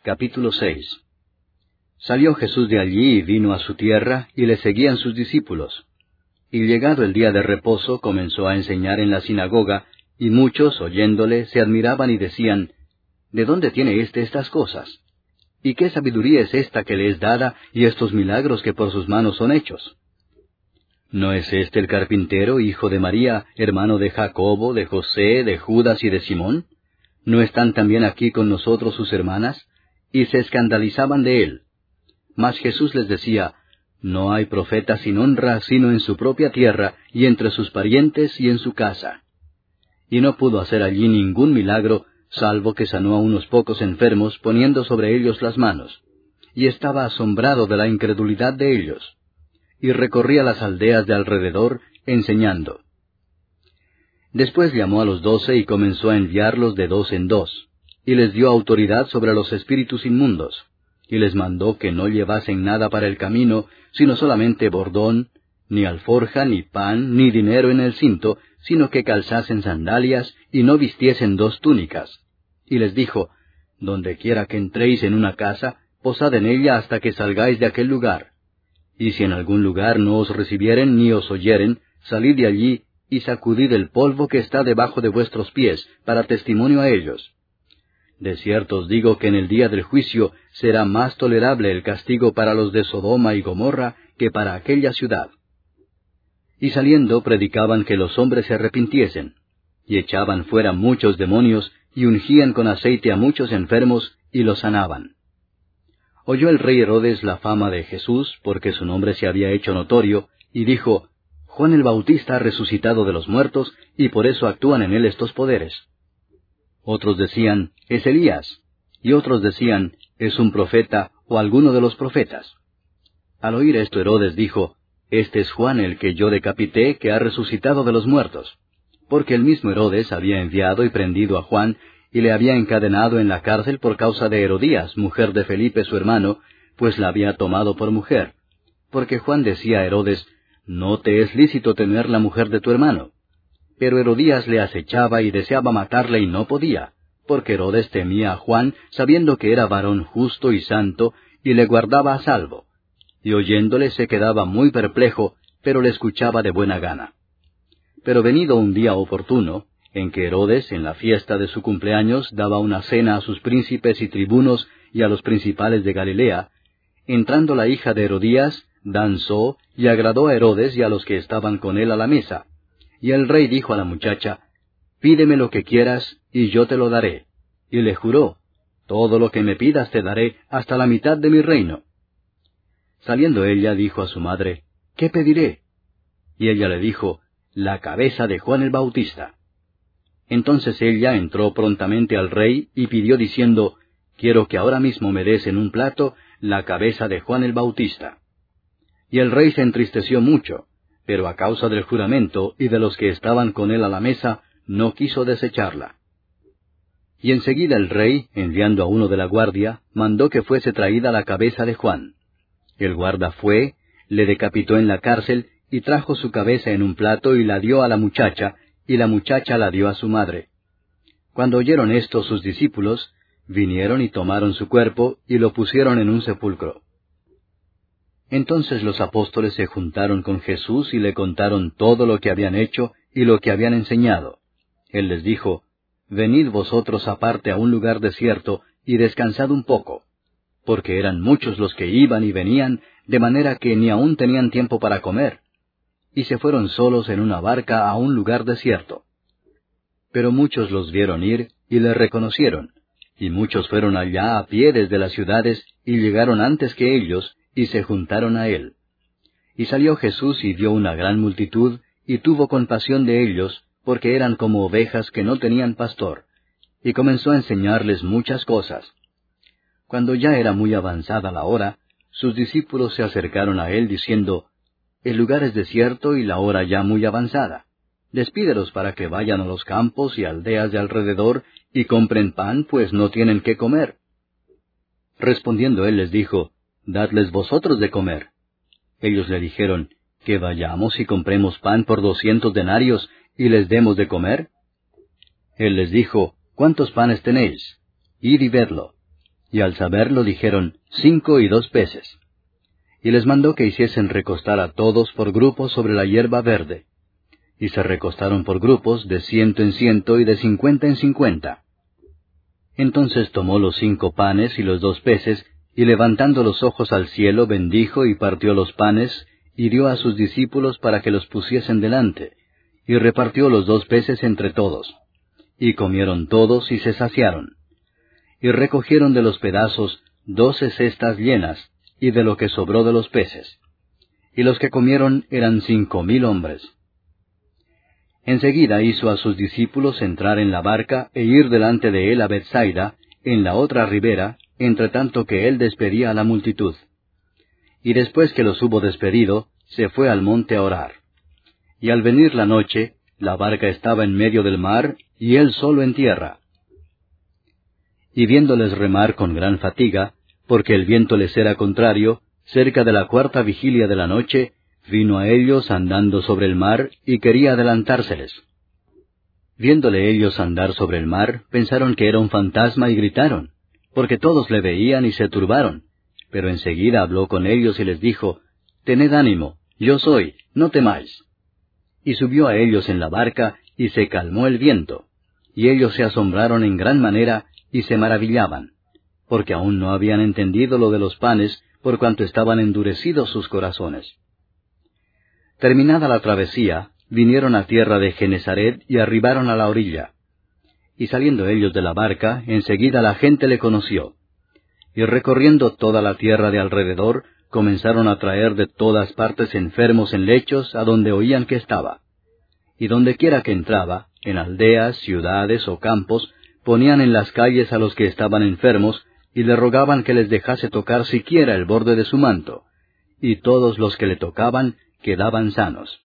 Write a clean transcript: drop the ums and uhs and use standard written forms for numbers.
Capítulo 6. Salió Jesús de allí y vino a su tierra, y le seguían sus discípulos. Y llegado el día de reposo, comenzó a enseñar en la sinagoga, y muchos, oyéndole, se admiraban y decían, ¿de dónde tiene éste estas cosas? ¿Y qué sabiduría es esta que le es dada, y estos milagros que por sus manos son hechos? ¿No es este el carpintero, hijo de María, hermano de Jacobo, de José, de Judas y de Simón? ¿No están también aquí con nosotros sus hermanas? Y se escandalizaban de él. Mas Jesús les decía, no hay profeta sin honra sino en su propia tierra, y entre sus parientes y en su casa. Y no pudo hacer allí ningún milagro, salvo que sanó a unos pocos enfermos, poniendo sobre ellos las manos. Y estaba asombrado de la incredulidad de ellos. Y recorría las aldeas de alrededor, enseñando. Después llamó a los 12 y comenzó a enviarlos de 2 en 2, y les dio autoridad sobre los espíritus inmundos, y les mandó que no llevasen nada para el camino, sino solamente bordón, ni alforja, ni pan, ni dinero en el cinto, sino que calzasen sandalias, y no vistiesen 2 túnicas. Y les dijo, donde quiera que entréis en una casa, posad en ella hasta que salgáis de aquel lugar. Y si en algún lugar no os recibieren ni os oyeren, salid de allí, y sacudid el polvo que está debajo de vuestros pies, para testimonio a ellos. De cierto os digo que en el día del juicio será más tolerable el castigo para los de Sodoma y Gomorra que para aquella ciudad. Y saliendo predicaban que los hombres se arrepintiesen, y echaban fuera muchos demonios, y ungían con aceite a muchos enfermos, y los sanaban. Oyó el rey Herodes la fama de Jesús, porque su nombre se había hecho notorio, y dijo, Juan el Bautista ha resucitado de los muertos, y por eso actúan en él estos poderes. Otros decían, es Elías, y otros decían, es un profeta, o alguno de los profetas. Al oír esto Herodes dijo, este es Juan el que yo decapité, que ha resucitado de los muertos. Porque el mismo Herodes había enviado y prendido a Juan, y le había encadenado en la cárcel por causa de Herodías, mujer de Felipe su hermano, pues la había tomado por mujer. Porque Juan decía a Herodes, no te es lícito tener la mujer de tu hermano. Pero Herodías le acechaba y deseaba matarle y no podía, porque Herodes temía a Juan, sabiendo que era varón justo y santo, y le guardaba a salvo. Y oyéndole se quedaba muy perplejo, pero le escuchaba de buena gana. Pero venido un día oportuno, en que Herodes, en la fiesta de su cumpleaños, daba una cena a sus príncipes y tribunos y a los principales de Galilea, entrando la hija de Herodías, danzó y agradó a Herodes y a los que estaban con él a la mesa. Y el rey dijo a la muchacha, pídeme lo que quieras, y yo te lo daré. Y le juró, todo lo que me pidas te daré, hasta la mitad de mi reino. Saliendo ella dijo a su madre, ¿qué pediré? Y ella le dijo, la cabeza de Juan el Bautista. Entonces ella entró prontamente al rey y pidió diciendo, quiero que ahora mismo me des en un plato la cabeza de Juan el Bautista. Y el rey se entristeció mucho, pero a causa del juramento y de los que estaban con él a la mesa, no quiso desecharla. Y enseguida el rey, enviando a uno de la guardia, mandó que fuese traída la cabeza de Juan. El guarda fue, le decapitó en la cárcel, y trajo su cabeza en un plato y la dio a la muchacha, y la muchacha la dio a su madre. Cuando oyeron esto sus discípulos, vinieron y tomaron su cuerpo, y lo pusieron en un sepulcro. Entonces los apóstoles se juntaron con Jesús y le contaron todo lo que habían hecho y lo que habían enseñado. Él les dijo, venid vosotros aparte a un lugar desierto, y descansad un poco, porque eran muchos los que iban y venían, de manera que ni aún tenían tiempo para comer. Y se fueron solos en una barca a un lugar desierto. Pero muchos los vieron ir, y le reconocieron, y muchos fueron allá a pie desde las ciudades, y llegaron antes que ellos, y se juntaron a él. Y salió Jesús y vio una gran multitud, y tuvo compasión de ellos, porque eran como ovejas que no tenían pastor, y comenzó a enseñarles muchas cosas. Cuando ya era muy avanzada la hora, sus discípulos se acercaron a él diciendo, el lugar es desierto y la hora ya muy avanzada. Despídelos para que vayan a los campos y aldeas de alrededor y compren pan, pues no tienen qué comer. Respondiendo él les dijo, dadles vosotros de comer. Ellos le dijeron, que vayamos y compremos pan por 200 denarios y les demos de comer. Él les dijo, ¿cuántos panes tenéis? Id y vedlo. Y al saberlo dijeron, 5 y 2 peces. Y les mandó que hiciesen recostar a todos por grupos sobre la hierba verde. Y se recostaron por grupos de 100 en 100 y de 50 en 50. Entonces tomó los 5 panes y los 2 peces, y levantando los ojos al cielo bendijo y partió los panes, y dio a sus discípulos para que los pusiesen delante, y repartió los 2 peces entre todos. Y comieron todos y se saciaron. Y recogieron de los pedazos 12 cestas llenas, y de lo que sobró de los peces. Y los que comieron eran 5,000 hombres. Enseguida hizo a sus discípulos entrar en la barca e ir delante de él a Bethsaida, en la otra ribera, entre tanto que él despedía a la multitud. Y después que los hubo despedido, se fue al monte a orar. Y al venir la noche, la barca estaba en medio del mar, y él solo en tierra. Y viéndoles remar con gran fatiga, porque el viento les era contrario, cerca de la 4ª vigilia de la noche, vino a ellos andando sobre el mar, y quería adelantárseles. Viéndole ellos andar sobre el mar, pensaron que era un fantasma y gritaron, porque todos le veían y se turbaron. Pero enseguida habló con ellos y les dijo, Tened ánimo, yo soy, no temáis. Y subió a ellos en la barca, y se calmó el viento. Y ellos se asombraron en gran manera, y se maravillaban, porque aún no habían entendido lo de los panes, por cuanto estaban endurecidos sus corazones. Terminada la travesía, vinieron a tierra de Genesaret y arribaron a la orilla. Y saliendo ellos de la barca, enseguida la gente le conoció. Y recorriendo toda la tierra de alrededor, comenzaron a traer de todas partes enfermos en lechos a donde oían que estaba. Y donde quiera que entraba, en aldeas, ciudades o campos, ponían en las calles a los que estaban enfermos, y le rogaban que les dejase tocar siquiera el borde de su manto, y todos los que le tocaban quedaban sanos.